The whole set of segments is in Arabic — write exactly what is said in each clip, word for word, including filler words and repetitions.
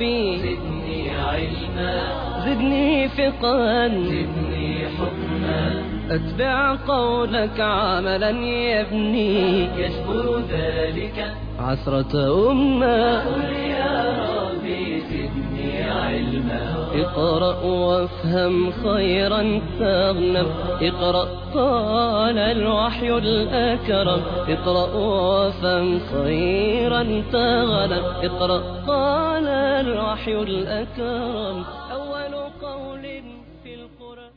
ربي زدني علما زدني فقها زدني حكما أتبع قولك عملا يبني يجبر ذلك عثرة أمة. قل يا ربي زدني علما اقرأ وافهم خيرا تغنم. اقرأ قال الوحي الأكرم. اقرأ وافهم خيرا تغنم. اقرأ قال الوحي الأكرم. أول قول في القرآن.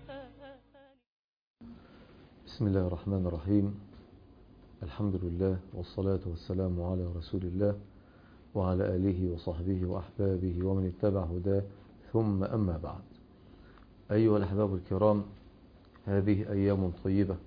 بسم الله الرحمن الرحيم. الحمد لله والصلاة والسلام على رسول الله وعلى آله وصحبه وأحبابه ومن اتبع هداه، ثم أما بعد. أيها الأحباب الكرام، هذه أيام طيبة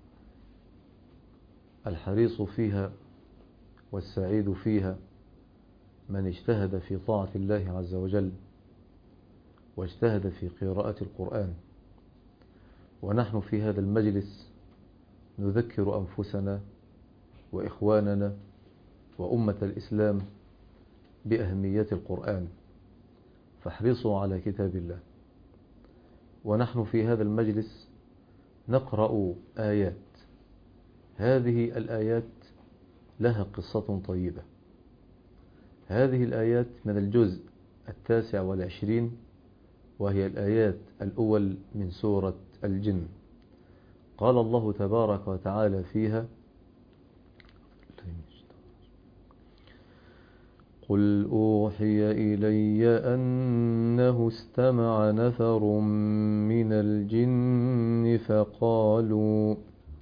الحريص فيها والسعيد فيها من اجتهد في طاعة الله عز وجل واجتهد في قراءة القرآن. ونحن في هذا المجلس نذكر أنفسنا وإخواننا وأمة الإسلام بأهمية القرآن، فاحرصوا على كتاب الله. ونحن في هذا المجلس نقرأ آيات، هذه الآيات لها قصة طيبة. هذه الآيات من الجزء التاسع والعشرين، وهي الآيات الأول من سورة الجن. قال الله تبارك وتعالى فيها: قل أوحي إلي أنه استمع نفر من الجن فقالوا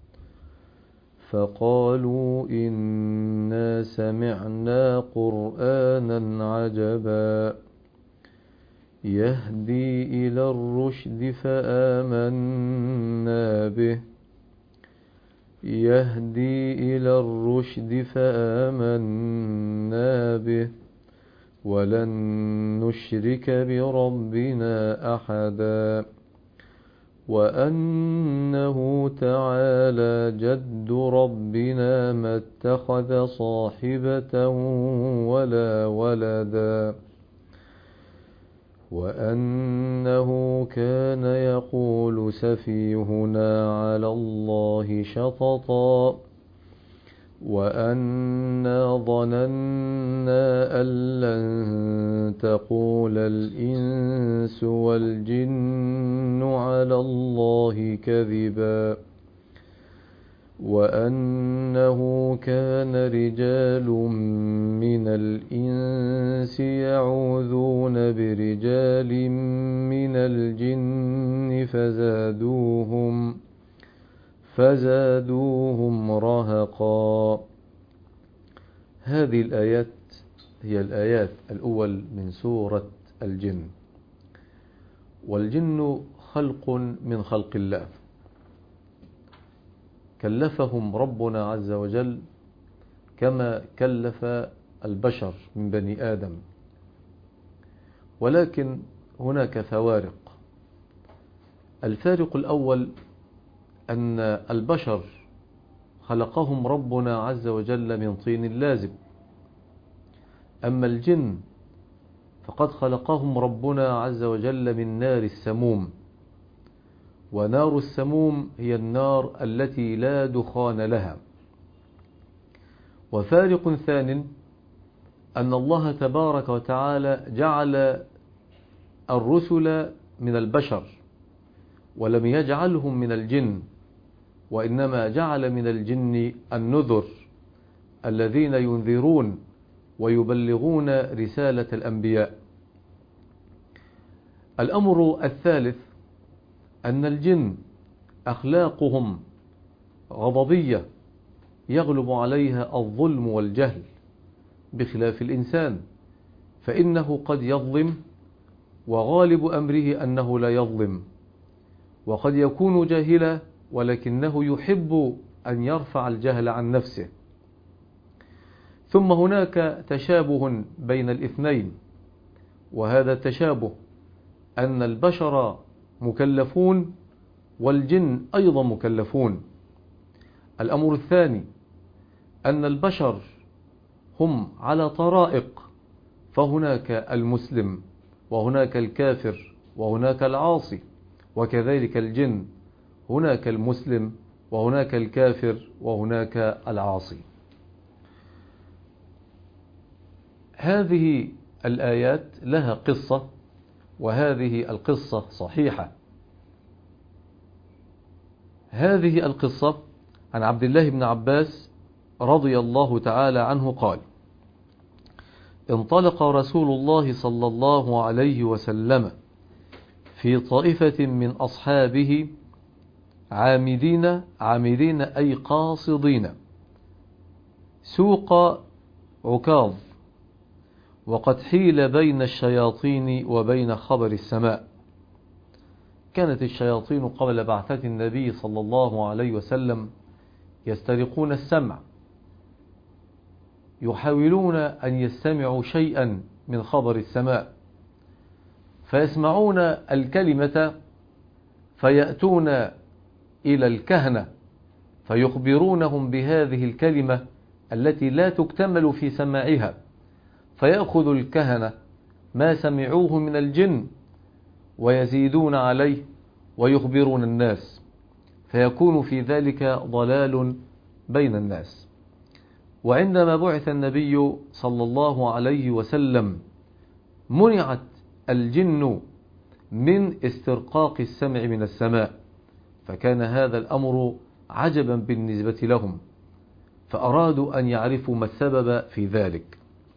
فقالوا إنا سمعنا قرآنا عجبا يهدي إلى الرشد فآمنا به يهدي إلى الرشد فآمنا به ولن نشرك بربنا أحدا وأنه تعالى جد ربنا ما اتخذ صاحبة ولا ولدا وأنه كان يقول سفيهنا على الله شططا وأنا ظننا أن لن تقول الإنس والجن على الله كذبا وأنه كان رجال من الإنس يعوذون برجال من الجن فزادوهم فزادوهم رهقا. هذه الآيات هي الآيات الأول من سورة الجن. والجن خلق من خلق الله، كلفهم ربنا عز وجل كما كلف البشر من بني آدم، ولكن هناك فوارق. الفارق الأول أن البشر خلقهم ربنا عز وجل من طين لازب، أما الجن فقد خلقهم ربنا عز وجل من نار السموم، ونار السموم هي النار التي لا دخان لها. وفارق ثان أن الله تبارك وتعالى جعل الرسل من البشر ولم يجعلهم من الجن، وإنما جعل من الجن النذر الذين ينذرون ويبلغون رسالة الأنبياء. الأمر الثالث أن الجن أخلاقهم غضبية يغلب عليها الظلم والجهل، بخلاف الإنسان فإنه قد يظلم وغالب أمره أنه لا يظلم، وقد يكون جاهلا ولكنه يحب أن يرفع الجهل عن نفسه. ثم هناك تشابه بين الاثنين، وهذا التشابه أن البشر مكلفون والجن أيضا مكلفون. الأمر الثاني أن البشر هم على طرائق فهناك المسلم وهناك الكافر وهناك العاصي، وكذلك الجن هناك المسلم وهناك الكافر وهناك العاصي. هذه الآيات لها قصة، وهذه القصة صحيحة. هذه القصة عن عبد الله بن عباس رضي الله تعالى عنه قال: انطلق رسول الله صلى الله عليه وسلم في طائفة من أصحابه عامدين عامدين أي قاصدين سوق عكاظ، وقد حيل بين الشياطين وبين خبر السماء. كانت الشياطين قبل بعثة النبي صلى الله عليه وسلم يسترقون السمع، يحاولون أن يستمعوا شيئا من خبر السماء، فيسمعون الكلمة فيأتون إلى الكهنة فيخبرونهم بهذه الكلمة التي لا تكتمل في سماعها، فيأخذ الكهنة ما سمعوه من الجن ويزيدون عليه ويخبرون الناس، فيكون في ذلك ضلال بين الناس. وعندما بعث النبي صلى الله عليه وسلم منعت الجن من استرقاق السمع من السماء، فكان هذا الأمر عجبا بالنسبة لهم، فأرادوا أن يعرفوا ما السبب في ذلك،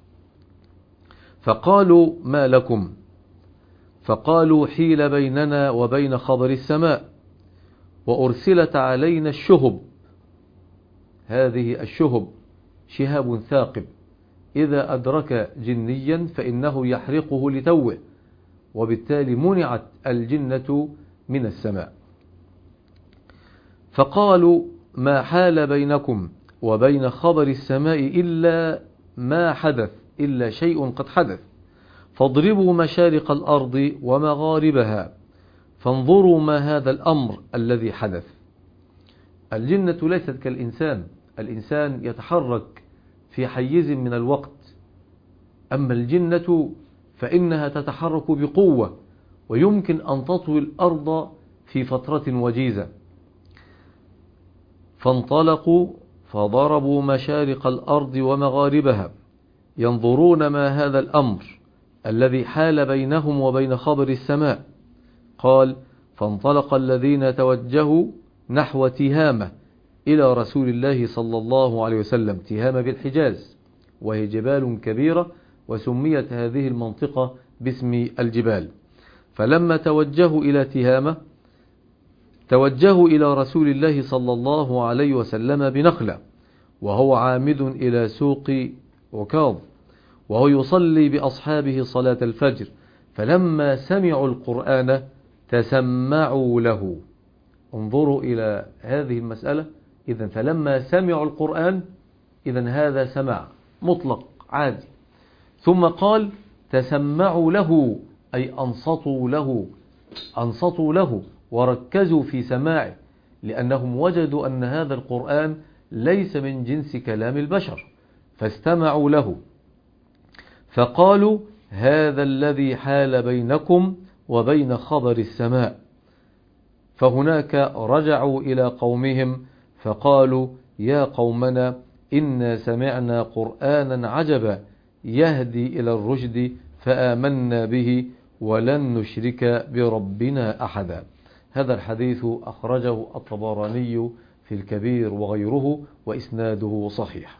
فقالوا: ما لكم؟ فقالوا: حيل بيننا وبين خبر السماء، وأرسلت علينا الشهب. هذه الشهب شهاب ثاقب، إذا أدرك جنيا فإنه يحرقه لتوه، وبالتالي منعت الجنة من السماء. فقالوا: ما حال بينكم وبين خبر السماء إلا ما حدث، إلا شيء قد حدث، فاضربوا مشارق الأرض ومغاربها فانظروا ما هذا الأمر الذي حدث. الجنة ليست كالإنسان، الإنسان يتحرك في حيز من الوقت، أما الجنة فإنها تتحرك بقوة، ويمكن أن تطوي الأرض في فترة وجيزة. فانطلقوا فضربوا مشارق الأرض ومغاربها ينظرون ما هذا الأمر الذي حال بينهم وبين خبر السماء. قال: فانطلق الذين توجهوا نحو تهامة إلى رسول الله صلى الله عليه وسلم. تهامة بالحجاز، وهي جبال كبيرة، وسميت هذه المنطقة باسم الجبال. فلما توجهوا إلى تهامة توجهوا إلى رسول الله صلى الله عليه وسلم بنخلة، وهو عامد إلى سوق عكاظ، وهو يصلي بأصحابه صلاة الفجر. فلما سمعوا القرآن تسمعوا له. انظروا إلى هذه المسألة. إذن فلما سمعوا القرآن، إذن هذا سمع مطلق عادي. ثم قال: تسمعوا له، أي أنصتوا له، أنصتوا له وركزوا في سماعه، لأنهم وجدوا أن هذا القرآن ليس من جنس كلام البشر، فاستمعوا له. فقالوا: هذا الذي حال بينكم وبين خبر السماء. فهناك رجعوا إلى قومهم فقالوا: يا قومنا، إنا سمعنا قرآنا عجبا يهدي إلى الرشد فآمنا به ولن نشرك بربنا أحدا. هذا الحديث أخرجه الطبراني في الكبير وغيره، وإسناده صحيح.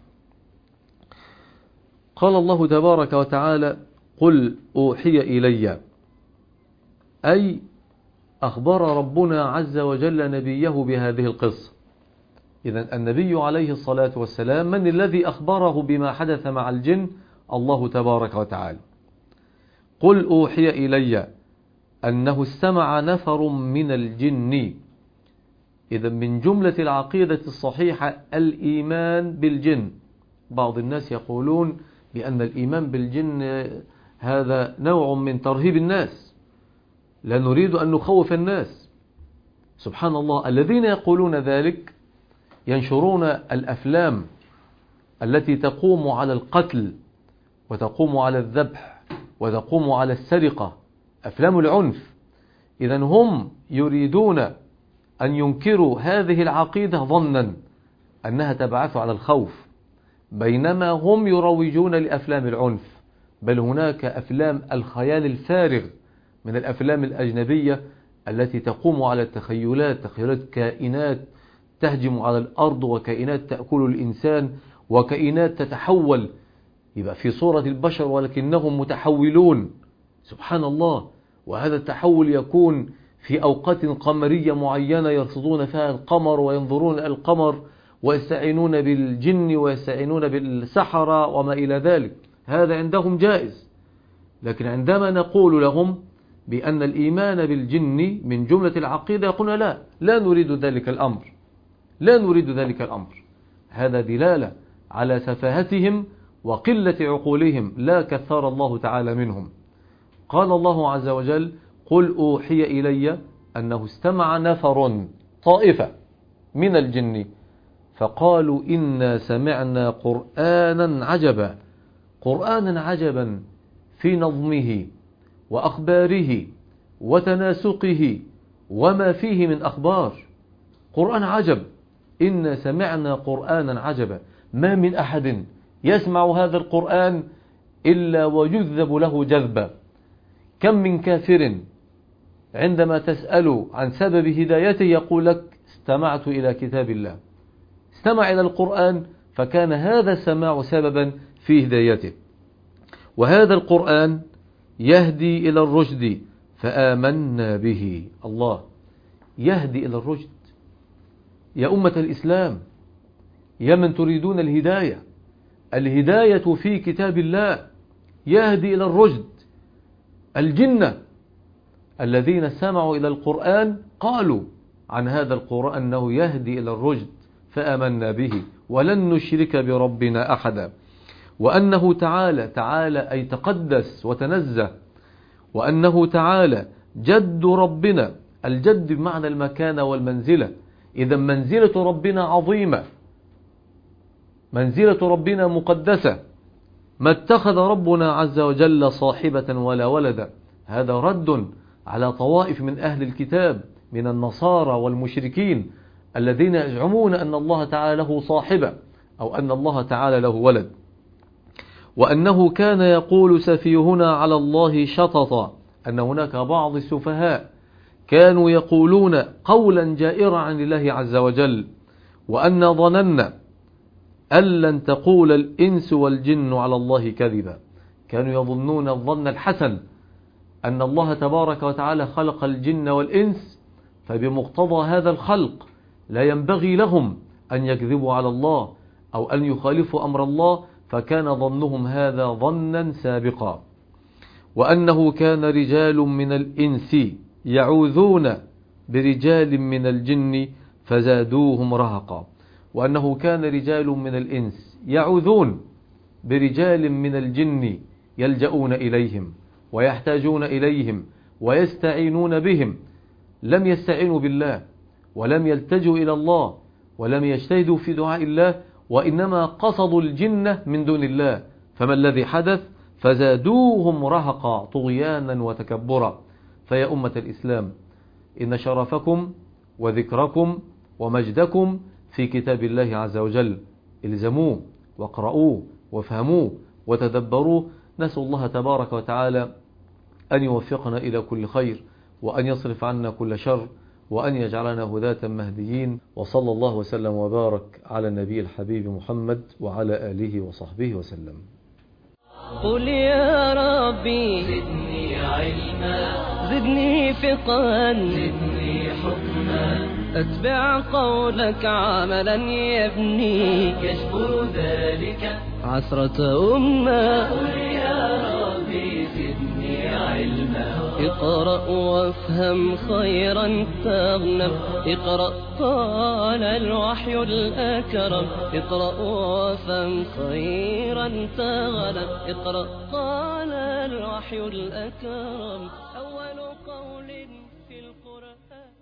قال الله تبارك وتعالى: قل أوحي إلي، أي أخبر ربنا عز وجل نبيه بهذه القصة. إذن النبي عليه الصلاة والسلام من الذي أخبره بما حدث مع الجن؟ الله تبارك وتعالى. قل أوحي إلي أنه استمع نفر من الجن. إذن من جملة العقيدة الصحيحة الإيمان بالجن. بعض الناس يقولون بأن الإيمان بالجن هذا نوع من ترهيب الناس، لا نريد أن نخوف الناس. سبحان الله، الذين يقولون ذلك ينشرون الأفلام التي تقوم على القتل وتقوم على الذبح وتقوم على السرقة، أفلام العنف. إذن هم يريدون أن ينكروا هذه العقيدة ظنا أنها تبعث على الخوف، بينما هم يروجون لأفلام العنف. بل هناك أفلام الخيال الفارغ من الأفلام الأجنبية التي تقوم على التخيلات، تخيلات كائنات تهجم على الأرض، وكائنات تأكل الإنسان، وكائنات تتحول يبقى في صورة البشر ولكنهم متحولون، سبحان الله. وهذا التحول يكون في أوقات قمرية معينة يرصدون فيها القمر وينظرون إلى القمر ويستعينون بالجن ويستعينون بالسحرة وما إلى ذلك، هذا عندهم جائز. لكن عندما نقول لهم بأن الإيمان بالجن من جملة العقيدة يقولون لا، لا نريد ذلك الأمر، لا نريد ذلك الأمر. هذا دلالة على سفاهتهم وقلة عقولهم، لا كثر الله تعالى منهم. قال الله عز وجل: قل أوحي إلي أنه استمع نفر طائفة من الجن فقالوا إنا سمعنا قرآنا عجبا. قرآنا عجبا في نظمه وأخباره وتناسقه وما فيه من أخبار. قرآن عجب، إنا سمعنا قرآنا عجبا. ما من أحد يسمع هذا القرآن إلا ويجذب له جذبا. كم من كافر عندما تسأل عن سبب هدايته يقول لك: استمعت إلى كتاب الله، استمع إلى القرآن، فكان هذا السماع سببا في هدايته. وهذا القرآن يهدي إلى الرشد فآمنا به. الله يهدي إلى الرشد. يا أمة الإسلام، يا من تريدون الهداية، الهداية في كتاب الله يهدي إلى الرشد. الجنة الذين سمعوا إلى القرآن قالوا عن هذا القرآن أنه يهدي إلى الرشد فآمنا به ولن نشرك بربنا أحدا. وأنه تعالى تعالى أي تقدس وتنزه، وأنه تعالى جد ربنا. الجد بمعنى المكانة والمنزلة. إذا منزلة ربنا عظيمة، منزلة ربنا مقدسة. ما اتخذ ربنا عز وجل صاحبة ولا ولدا. هذا رد على طوائف من أهل الكتاب من النصارى والمشركين الذين يزعمون أن الله تعالى له صاحبة أو أن الله تعالى له ولد. وأنه كان يقول سفيهنا على الله شططا، أن هناك بعض السفهاء كانوا يقولون قولا جائرا عن الله عز وجل. وأن ظننا أن لن تقول الإنس والجن على الله كذبا. كانوا يظنون الظن الحسن أن الله تبارك وتعالى خلق الجن والإنس، فبمقتضى هذا الخلق لا ينبغي لهم أن يكذبوا على الله أو أن يخالفوا أمر الله، فكان ظنهم هذا ظنا سابقا. وأنه كان رجال من الإنس يعوذون برجال من الجن فزادوهم رهقا. وأنه كان رجال من الإنس يعوذون برجال من الجن يلجؤون إليهم ويحتاجون إليهم ويستعينون بهم. لم يستعينوا بالله ولم يلتجوا إلى الله ولم يجتهدوا في دعاء الله، وإنما قصدوا الجنة من دون الله. فما الذي حدث؟ فزادوهم رهقا طغيانا وتكبرا. فيا أمة الإسلام، إن شرفكم وذكركم ومجدكم في كتاب الله عز وجل. الزموه واقرؤوه وافهموه وتدبروه. نسأل الله تبارك وتعالى أن يوفقنا إلى كل خير، وأن يصرف عنا كل شر، وأن يجعلنا هداة مهديين. وصلى الله وسلم وبارك على النبي الحبيب محمد وعلى آله وصحبه وسلم. قل يا ربي زدني علما، زدني فقها، زدني حكما، أتبع قولك عملا يبني يجبر ذلك عثرة أمة. قل يا ربي زدني علما. اقرأ وافهم خيرا تغنم، اقرأ طال الوحي الأكرم، اقرأ وافهم خيرا تغنم، اقرأ طال الوحي الأكرم. أول قول في القرآن